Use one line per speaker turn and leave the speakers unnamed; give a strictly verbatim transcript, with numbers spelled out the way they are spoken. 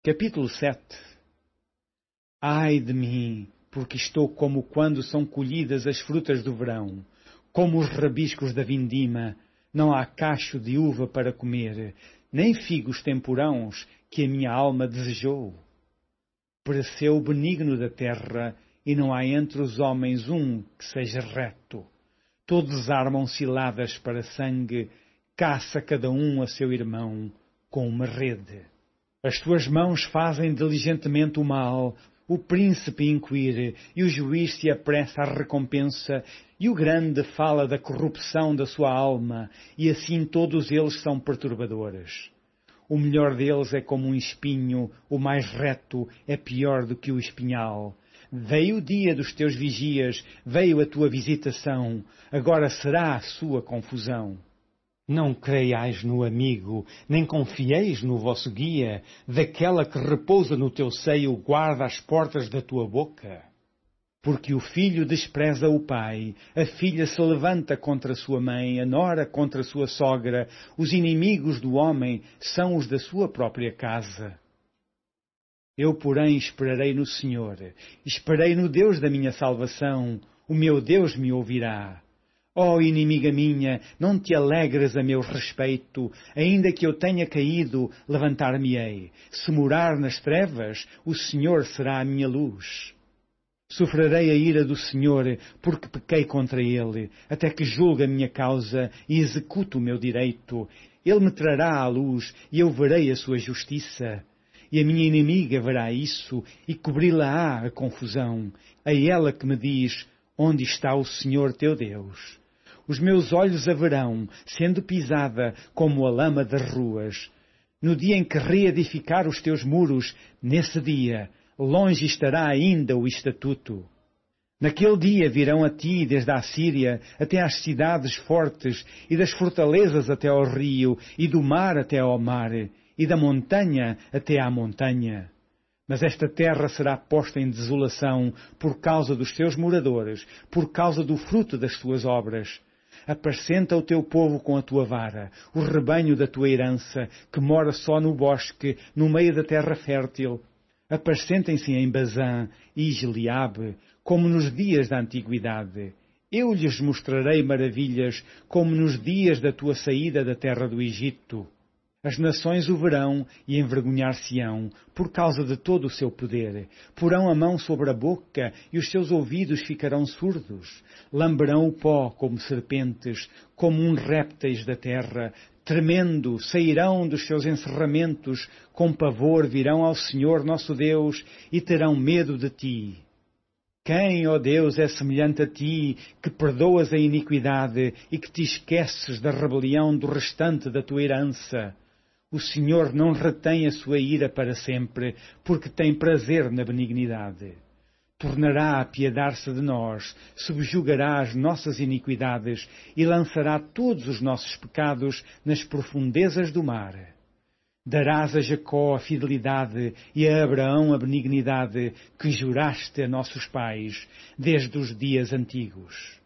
Capítulo sete. Ai de mim, porque estou como quando são colhidas as frutas do verão, como os rabiscos da vindima, não há cacho de uva para comer, nem figos temporãos que a minha alma desejou. Pereceu o benigno da terra, e não há entre os homens um que seja reto. Todos armam ciladas para sangue, caça cada um a seu irmão com uma rede. As tuas mãos fazem diligentemente o mal, o príncipe inquire, e o juiz se apressa à recompensa, e o grande fala da corrupção da sua alma, e assim todos eles são perturbadores. O melhor deles é como um espinho, o mais reto é pior do que o espinhal. Veio o dia dos teus vigias, veio a tua visitação, agora será a sua confusão.
Não creiais no amigo, nem confieis no vosso guia, daquela que repousa no teu seio guarda as portas da tua boca.
Porque o filho despreza o pai, a filha se levanta contra sua mãe, a nora contra sua sogra, os inimigos do homem são os da sua própria casa. Eu, porém, esperarei no Senhor, esperei no Deus da minha salvação, o meu Deus me ouvirá. Ó oh, inimiga minha, não te alegres a meu respeito, ainda que eu tenha caído, levantar-me-ei. Se morar nas trevas, o Senhor será a minha luz. Sofrerei a ira do Senhor, porque pequei contra Ele, até que julgue a minha causa e execute o meu direito. Ele me trará à luz, e eu verei a sua justiça. E a minha inimiga verá isso, e cobri-la-á a confusão. A ela que me diz, onde está o Senhor teu Deus? Os meus olhos a verão, sendo pisada como a lama das ruas. No dia em que reedificar os teus muros, nesse dia, longe estará ainda o estatuto. Naquele dia virão a ti, desde a Síria, até às cidades fortes, e das fortalezas até ao rio, e do mar até ao mar, e da montanha até à montanha. Mas esta terra será posta em desolação por causa dos seus moradores, por causa do fruto das tuas obras. Apacenta o teu povo com a tua vara, o rebanho da tua herança, que mora só no bosque, no meio da terra fértil. Apacentem-se em Bazã e Gileade, como nos dias da antiguidade. Eu lhes mostrarei maravilhas, como nos dias da tua saída da terra do Egito. As nações o verão e envergonhar-se-ão, por causa de todo o seu poder. Porão a mão sobre a boca e os seus ouvidos ficarão surdos. Lamberão o pó como serpentes, como uns répteis da terra. Tremendo, sairão dos seus encerramentos, com pavor virão ao Senhor nosso Deus e terão medo de ti. Quem, ó Deus, é semelhante a ti, que perdoas a iniquidade e que te esqueces da rebelião do restante da tua herança? O Senhor não retém a sua ira para sempre, porque tem prazer na benignidade. Tornará a apiedar-se de nós, subjugará as nossas iniquidades e lançará todos os nossos pecados nas profundezas do mar. Darás a Jacó a fidelidade e a Abraão a benignidade que juraste a nossos pais desde os dias antigos.